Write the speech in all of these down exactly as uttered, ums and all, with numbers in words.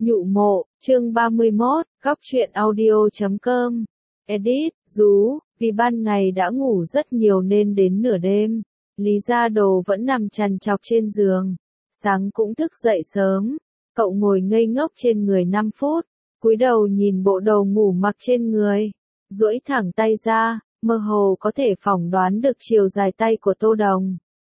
Nhụ mộ, chương ba mươi mốt, góc truyện audio chấm com. Edit, rú, vì ban ngày đã ngủ rất nhiều nên đến nửa đêm, Lý Gia Đồ vẫn nằm trằn trọc trên giường. Sáng cũng thức dậy sớm, cậu ngồi ngây ngốc trên người năm phút, cúi đầu nhìn bộ đồ ngủ mặc trên người, duỗi thẳng tay ra, mơ hồ có thể phỏng đoán được chiều dài tay của Tô Đồng.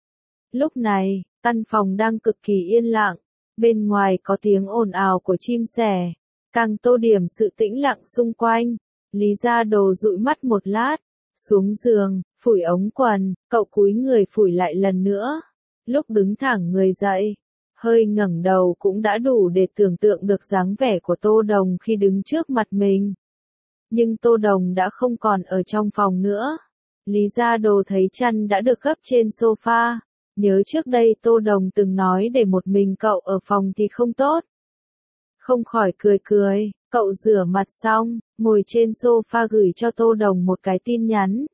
Lúc này, căn phòng đang cực kỳ yên lặng. Bên ngoài có tiếng ồn ào của chim sẻ, càng tô điểm sự tĩnh lặng xung quanh. Lý Gia Đồ dụi mắt một lát, xuống giường, phủi ống quần, cậu cúi người phủi lại lần nữa. Lúc đứng thẳng người dậy, hơi ngẩng đầu cũng đã đủ để tưởng tượng được dáng vẻ của Tô Đồng khi đứng trước mặt mình. Nhưng Tô Đồng đã không còn ở trong phòng nữa. Lý Gia Đồ thấy chăn đã được gấp trên sofa. Nhớ trước đây Tô Đồng từng nói để một mình cậu ở phòng thì không tốt. Không khỏi cười cười, cậu rửa mặt xong, ngồi trên sofa gửi cho Tô Đồng một cái tin nhắn.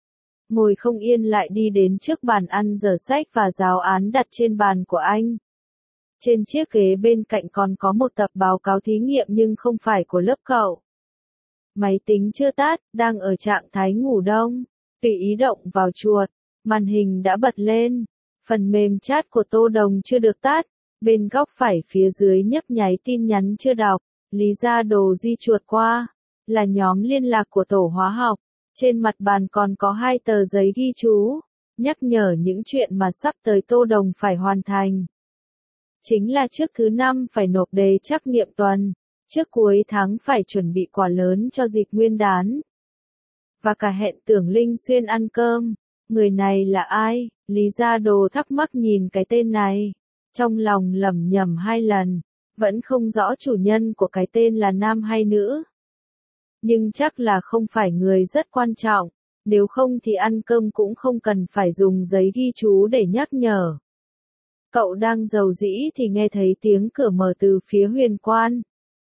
Ngồi không yên lại đi đến trước bàn ăn dở sách và giáo án đặt trên bàn của anh. Trên chiếc ghế bên cạnh còn có một tập báo cáo thí nghiệm nhưng không phải của lớp cậu. Máy tính chưa tắt, đang ở trạng thái ngủ đông, tùy ý động vào chuột, màn hình đã bật lên. Phần mềm chat của Tô Đồng chưa được tắt, bên góc phải phía dưới nhấp nháy tin nhắn chưa đọc, Lý Gia Đồ di chuột qua, là nhóm liên lạc của tổ hóa học, trên mặt bàn còn có hai tờ giấy ghi chú, nhắc nhở những chuyện mà sắp tới Tô Đồng phải hoàn thành. Chính là trước thứ năm phải nộp đề trắc nghiệm tuần, trước cuối tháng phải chuẩn bị quà lớn cho dịp Nguyên đán, và cả hẹn tưởng Linh Xuyên ăn cơm. Người này là ai? Lý Gia Đồ thắc mắc nhìn cái tên này, trong lòng lẩm nhẩm hai lần, vẫn không rõ chủ nhân của cái tên là nam hay nữ. Nhưng chắc là không phải người rất quan trọng, nếu không thì ăn cơm cũng không cần phải dùng giấy ghi chú để nhắc nhở. Cậu đang rầu rĩ thì nghe thấy tiếng cửa mở từ phía Huyền Quan.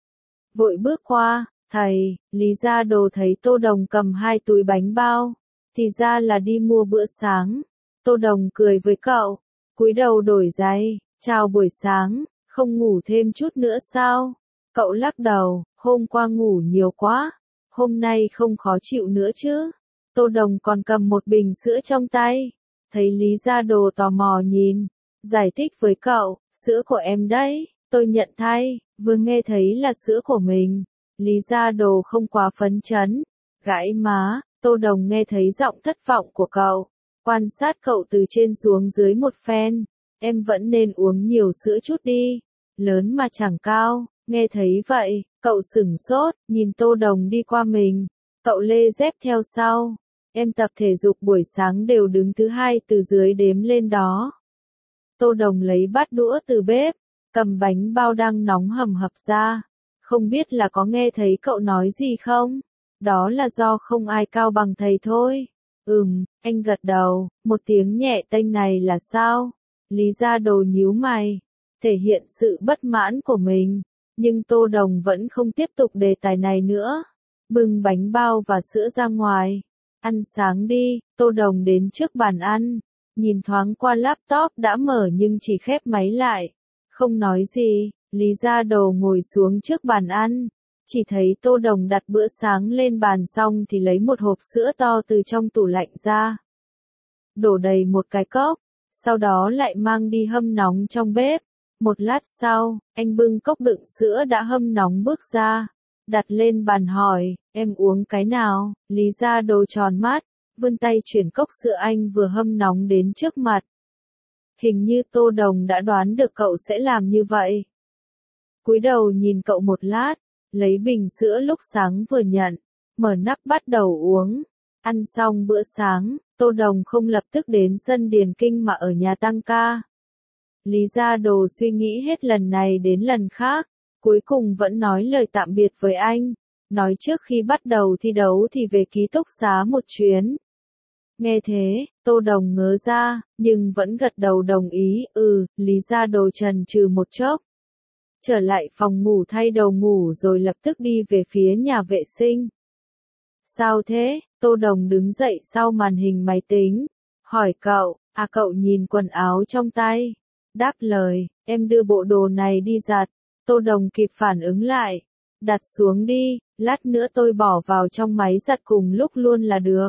Vội bước qua, thầy, Lý Gia Đồ thấy Tô Đồng cầm hai túi bánh bao. Thì ra là đi mua bữa sáng. Tô Đồng cười với cậu, cúi đầu đổi giày, chào buổi sáng, không ngủ thêm chút nữa sao? Cậu lắc đầu, hôm qua ngủ nhiều quá, hôm nay không khó chịu nữa chứ? Tô Đồng còn cầm một bình sữa trong tay, thấy Lý Gia Đồ tò mò nhìn, giải thích với cậu, sữa của em đấy, tôi nhận thay, vừa nghe thấy là sữa của mình. Lý Gia Đồ không quá phấn chấn, gãi má. Tô Đồng nghe thấy giọng thất vọng của cậu, quan sát cậu từ trên xuống dưới một phen, em vẫn nên uống nhiều sữa chút đi, lớn mà chẳng cao. Nghe thấy vậy, cậu sửng sốt, nhìn Tô Đồng đi qua mình, cậu lê dép theo sau, em tập thể dục buổi sáng đều đứng thứ hai từ dưới đếm lên đó. Tô Đồng lấy bát đũa từ bếp, cầm bánh bao đang nóng hầm hập ra, không biết là có nghe thấy cậu nói gì không? Đó là do không ai cao bằng thầy thôi. Ừm, anh gật đầu, một tiếng nhẹ tênh này là sao? Lý Gia Đồ nhíu mày, thể hiện sự bất mãn của mình, nhưng Tô Đồng vẫn không tiếp tục đề tài này nữa. Bưng bánh bao và sữa ra ngoài. Ăn sáng đi. Tô Đồng đến trước bàn ăn, nhìn thoáng qua laptop đã mở nhưng chỉ khép máy lại. Không nói gì, Lý Gia Đồ ngồi xuống trước bàn ăn. Chỉ thấy Tô Đồng đặt bữa sáng lên bàn xong thì lấy một hộp sữa to từ trong tủ lạnh ra. Đổ đầy một cái cốc, sau đó lại mang đi hâm nóng trong bếp. Một lát sau, anh bưng cốc đựng sữa đã hâm nóng bước ra, đặt lên bàn hỏi, em uống cái nào? Lý Gia Đồ tròn mắt, vươn tay chuyển cốc sữa anh vừa hâm nóng đến trước mặt. Hình như Tô Đồng đã đoán được cậu sẽ làm như vậy. Cúi đầu nhìn cậu một lát. Lấy bình sữa lúc sáng vừa nhận, mở nắp bắt đầu uống. Ăn xong bữa sáng, Tô Đồng không lập tức đến sân điền kinh mà ở nhà tăng ca. Lý Gia Đồ suy nghĩ hết lần này đến lần khác, cuối cùng vẫn nói lời tạm biệt với anh, nói trước khi bắt đầu thi đấu thì về ký túc xá một chuyến. Nghe thế, Tô Đồng ngớ ra, nhưng vẫn gật đầu đồng ý, ừ, Lý Gia Đồ chần chừ một chốc. Trở lại phòng ngủ thay đồ ngủ rồi lập tức đi về phía nhà vệ sinh. Sao thế? Tô Đồng đứng dậy sau màn hình máy tính, hỏi cậu, à cậu nhìn quần áo trong tay, đáp lời, em đưa bộ đồ này đi giặt, Tô Đồng kịp phản ứng lại. Đặt xuống đi, lát nữa tôi bỏ vào trong máy giặt cùng lúc luôn là được.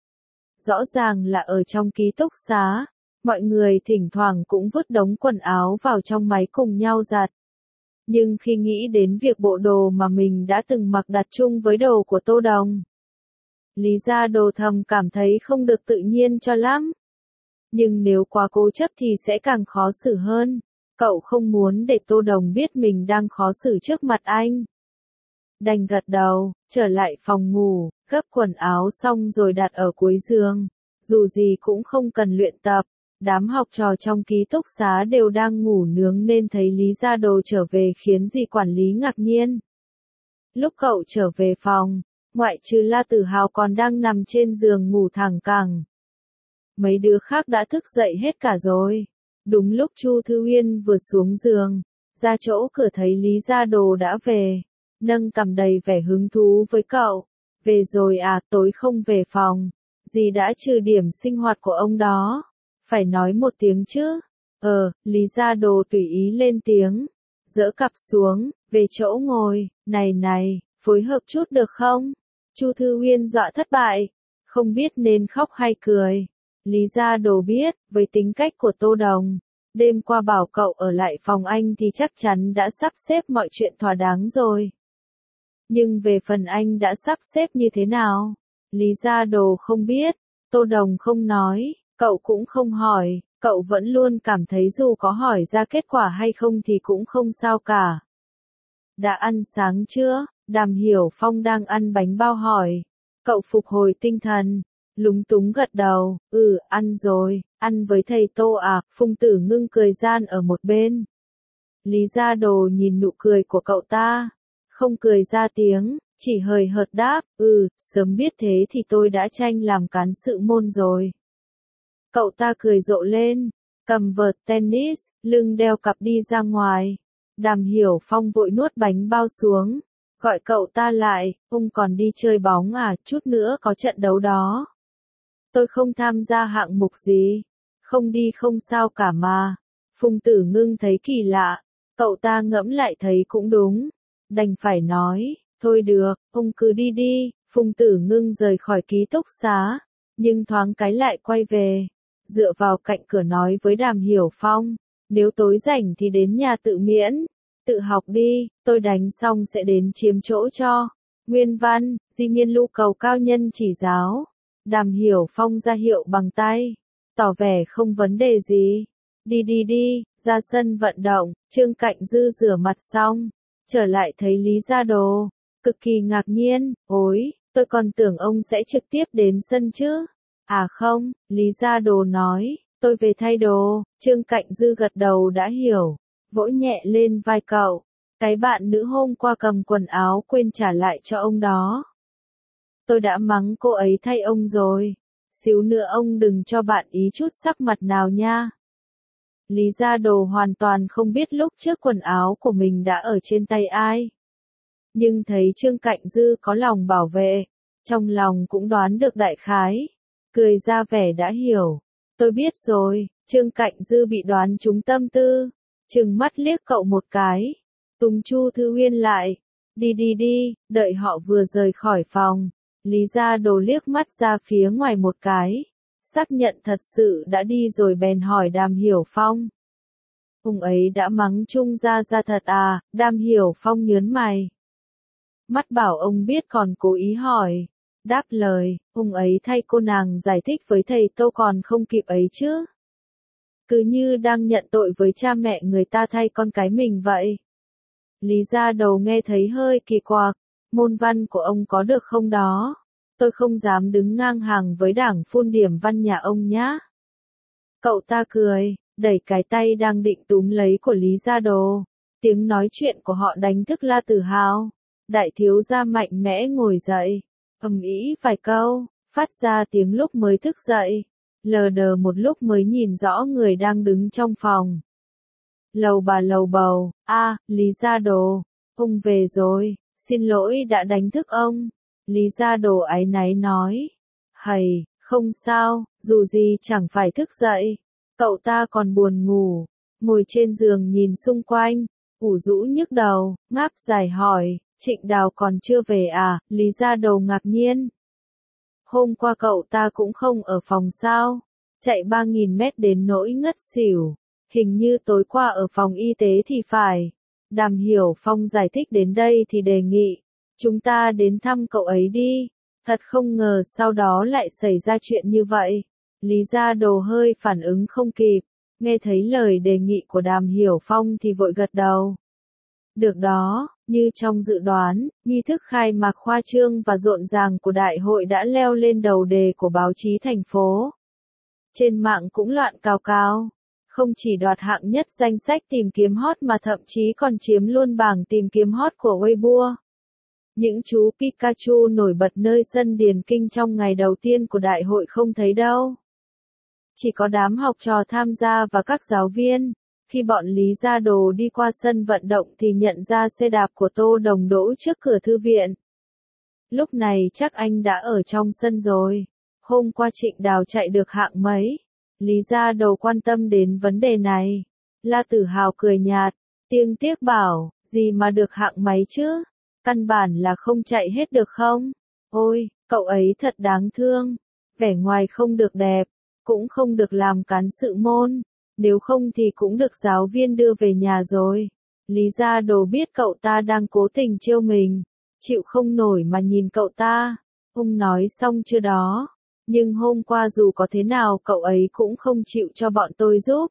Rõ ràng là ở trong ký túc xá, mọi người thỉnh thoảng cũng vứt đống quần áo vào trong máy cùng nhau giặt. Nhưng khi nghĩ đến việc bộ đồ mà mình đã từng mặc đặt chung với đồ của Tô Đồng, Lý Gia Đồ thầm cảm thấy không được tự nhiên cho lắm. Nhưng nếu quá cố chấp thì sẽ càng khó xử hơn. Cậu không muốn để Tô Đồng biết mình đang khó xử trước mặt anh. Đành gật đầu, trở lại phòng ngủ, gấp quần áo xong rồi đặt ở cuối giường. Dù gì cũng không cần luyện tập. Đám học trò trong ký túc xá đều đang ngủ nướng nên thấy Lý Gia Đồ trở về khiến dì quản lý ngạc nhiên. Lúc cậu trở về phòng, ngoại trừ La Tử Hào còn đang nằm trên giường ngủ thẳng cẳng. Mấy đứa khác đã thức dậy hết cả rồi. Đúng lúc Chu Thư Uyên vừa xuống giường, ra chỗ cửa thấy Lý Gia Đồ đã về, nâng cằm đầy vẻ hứng thú với cậu. Về rồi à, tối không về phòng, dì đã trừ điểm sinh hoạt của ông đó. Phải nói một tiếng chứ. Ờ, Lý Gia Đồ tùy ý lên tiếng, dỡ cặp xuống, về chỗ ngồi. Này này, phối hợp chút được không? Chu Thư Uyên dọa thất bại, không biết nên khóc hay cười. Lý Gia Đồ biết, với tính cách của Tô Đồng, đêm qua bảo cậu ở lại phòng anh thì chắc chắn đã sắp xếp mọi chuyện thỏa đáng rồi. Nhưng về phần anh đã sắp xếp như thế nào? Lý Gia Đồ không biết, Tô Đồng không nói, cậu cũng không hỏi, cậu vẫn luôn cảm thấy dù có hỏi ra kết quả hay không thì cũng không sao cả. Đã ăn sáng chưa? Đàm Hiểu Phong đang ăn bánh bao hỏi. Cậu phục hồi tinh thần, lúng túng gật đầu, ừ, ăn rồi, ăn với thầy Tô à, Phùng Tử Ngưng cười gian ở một bên. Lý Gia Đồ nhìn nụ cười của cậu ta, không cười ra tiếng, chỉ hời hợt đáp, ừ, sớm biết thế thì tôi đã tranh làm cán sự môn rồi. Cậu ta cười rộ lên, cầm vợt tennis, lưng đeo cặp đi ra ngoài. Đàm Hiểu Phong vội nuốt bánh bao xuống, gọi cậu ta lại, ông còn đi chơi bóng à, chút nữa có trận đấu đó. Tôi không tham gia hạng mục gì, không đi không sao cả mà. Phùng Tử Ngưng thấy kỳ lạ, cậu ta ngẫm lại thấy cũng đúng, đành phải nói, thôi được, ông cứ đi đi. Phùng Tử Ngưng rời khỏi ký túc xá, nhưng thoáng cái lại quay về, dựa vào cạnh cửa nói với Đàm Hiểu Phong, nếu tối rảnh thì đến nhà tự miễn, tự học đi, tôi đánh xong sẽ đến chiếm chỗ cho. Nguyên văn, Di Miên Lu cầu cao nhân chỉ giáo. Đàm Hiểu Phong ra hiệu bằng tay, tỏ vẻ không vấn đề gì. Đi đi đi, ra sân vận động. Trương Cạnh Dư rửa mặt xong, trở lại thấy Lý Gia Đồ, cực kỳ ngạc nhiên, ôi, tôi còn tưởng ông sẽ trực tiếp đến sân chứ. À không, Lý Gia Đồ nói, tôi về thay đồ. Trương Cạnh Dư gật đầu đã hiểu, vỗ nhẹ lên vai cậu, cái bạn nữ hôm qua cầm quần áo quên trả lại cho ông đó. Tôi đã mắng cô ấy thay ông rồi, xíu nữa ông đừng cho bạn ý chút sắc mặt nào nha. Lý Gia Đồ hoàn toàn không biết lúc trước quần áo của mình đã ở trên tay ai. Nhưng thấy Trương Cạnh Dư có lòng bảo vệ, trong lòng cũng đoán được đại khái, cười ra vẻ đã hiểu. Tôi biết rồi. Trương Cạnh Dư bị đoán trúng tâm tư, trừng mắt liếc cậu một cái, tung Chu Thư Uyên lại, đi đi đi. Đợi họ vừa rời khỏi phòng, Lý Gia Đồ liếc mắt ra phía ngoài một cái, xác nhận thật sự đã đi rồi bèn hỏi Đàm Hiểu Phong. Ông ấy đã mắng Trung Gia Gia thật à? Đàm Hiểu Phong nhớn mày, mắt bảo ông biết còn cố ý hỏi, đáp lời, ông ấy thay cô nàng giải thích với thầy Tô còn không kịp ấy chứ. Cứ như đang nhận tội với cha mẹ người ta thay con cái mình vậy. Lý Gia Đồ nghe thấy hơi kỳ quặc, môn văn của ông có được không đó? Tôi không dám đứng ngang hàng với đảng phun điểm văn nhà ông nhá. Cậu ta cười, đẩy cái tay đang định túm lấy của Lý Gia Đồ. Tiếng nói chuyện của họ đánh thức La Tử Hào. Đại thiếu gia mạnh mẽ ngồi dậy, ầm ĩ vài câu, phát ra tiếng lúc mới thức dậy. Lờ đờ một lúc mới nhìn rõ người đang đứng trong phòng. Lầu bà lầu bầu, a, Lý Gia Đồ, ông về rồi, xin lỗi đã đánh thức ông. Lý Gia Đồ áy náy nói, hầy, không sao, dù gì chẳng phải thức dậy. Cậu ta còn buồn ngủ, ngồi trên giường nhìn xung quanh, ủ rũ nhức đầu, ngáp dài hỏi, Trịnh Đào còn chưa về à, Lý Gia Đồ ngạc nhiên. Hôm qua cậu ta cũng không ở phòng sao, chạy ba nghìn mét đến nỗi ngất xỉu, hình như tối qua ở phòng y tế thì phải. Đàm Hiểu Phong giải thích đến đây thì đề nghị, chúng ta đến thăm cậu ấy đi, thật không ngờ sau đó lại xảy ra chuyện như vậy. Lý Gia Đồ hơi phản ứng không kịp, nghe thấy lời đề nghị của Đàm Hiểu Phong thì vội gật đầu. Được đó, như trong dự đoán, nghi thức khai mạc khoa trương và rộn ràng của đại hội đã leo lên đầu đề của báo chí thành phố. Trên mạng cũng loạn cào cào, không chỉ đoạt hạng nhất danh sách tìm kiếm hot mà thậm chí còn chiếm luôn bảng tìm kiếm hot của Weibo. Những chú Pikachu nổi bật nơi sân Điền Kinh trong ngày đầu tiên của đại hội không thấy đâu. Chỉ có đám học trò tham gia và các giáo viên. Khi bọn Lý Gia Đồ đi qua sân vận động thì nhận ra xe đạp của Tô Đồng đỗ trước cửa thư viện. Lúc này chắc anh đã ở trong sân rồi. Hôm qua Trịnh Đào chạy được hạng mấy? Lý Gia Đồ quan tâm đến vấn đề này. La Tử Hào cười nhạt, tiêng tiếc bảo, gì mà được hạng mấy chứ? Căn bản là không chạy hết được không? Ôi, cậu ấy thật đáng thương. Vẻ ngoài không được đẹp, cũng không được làm cán sự môn. Nếu không thì cũng được giáo viên đưa về nhà rồi. Lý Gia Đồ biết cậu ta đang cố tình trêu mình, chịu không nổi mà nhìn cậu ta. Ông nói xong chưa đó, nhưng hôm qua dù có thế nào cậu ấy cũng không chịu cho bọn tôi giúp.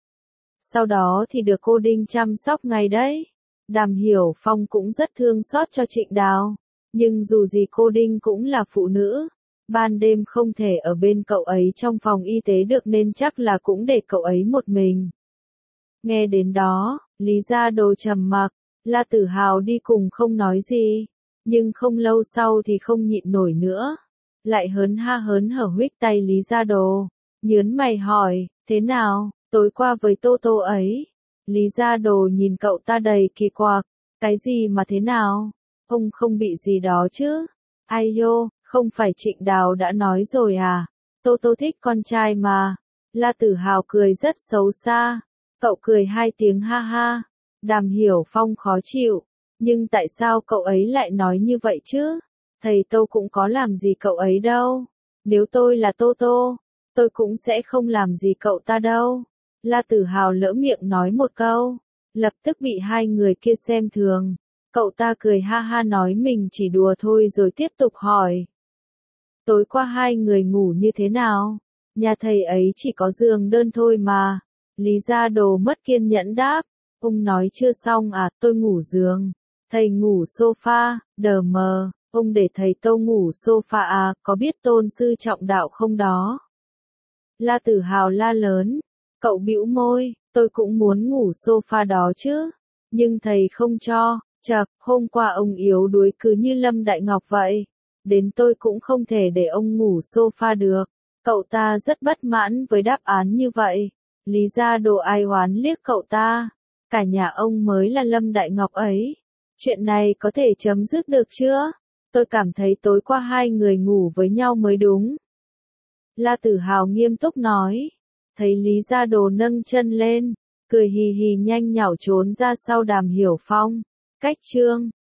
Sau đó thì được cô Đinh chăm sóc ngay đấy. Đàm Hiểu Phong cũng rất thương xót cho Trịnh Đào, nhưng dù gì cô Đinh cũng là phụ nữ. Ban đêm không thể ở bên cậu ấy trong phòng y tế được nên chắc là cũng để cậu ấy một mình. Nghe đến đó, Lý Gia Đồ trầm mặc, La Tử Hào đi cùng không nói gì, nhưng không lâu sau thì không nhịn nổi nữa. Lại hớn ha hớn hở huých tay Lý Gia Đồ, nhớn mày hỏi, thế nào, tối qua với Tô Tô ấy? Lý Gia Đồ nhìn cậu ta đầy kỳ quặc, cái gì mà thế nào? Ông không bị gì đó chứ? Ai dô, không phải Trịnh Đào đã nói rồi à? Tô Tô thích con trai mà. La Tử Hào cười rất xấu xa. Cậu cười hai tiếng ha ha. Đàm Hiểu Phong khó chịu. Nhưng tại sao cậu ấy lại nói như vậy chứ? Thầy Tô cũng có làm gì cậu ấy đâu. Nếu tôi là Tô Tô, tôi cũng sẽ không làm gì cậu ta đâu. La Tử Hào lỡ miệng nói một câu, lập tức bị hai người kia xem thường. Cậu ta cười ha ha nói mình chỉ đùa thôi rồi tiếp tục hỏi. Tối qua hai người ngủ như thế nào? Nhà thầy ấy chỉ có giường đơn thôi mà. Lý Gia Đồ mất kiên nhẫn đáp. Ông nói chưa xong à, tôi ngủ giường. Thầy ngủ sofa, đờ mờ. Ông để thầy Tô ngủ sofa à, có biết tôn sư trọng đạo không đó? La Tử Hào la lớn. Cậu bĩu môi, tôi cũng muốn ngủ sofa đó chứ. Nhưng thầy không cho. Chậc, hôm qua ông yếu đuối cứ như Lâm Đại Ngọc vậy. Đến tôi cũng không thể để ông ngủ sofa được. Cậu ta rất bất mãn với đáp án như vậy. Lý Gia Đồ ai oán liếc cậu ta. Cả nhà ông mới là Lâm Đại Ngọc ấy. Chuyện này có thể chấm dứt được chưa? Tôi cảm thấy tối qua hai người ngủ với nhau mới đúng. La Tử Hào nghiêm túc nói. Thấy Lý Gia Đồ nâng chân lên, cười hì hì nhanh nhảu trốn ra sau Đàm Hiểu Phong. Cách chương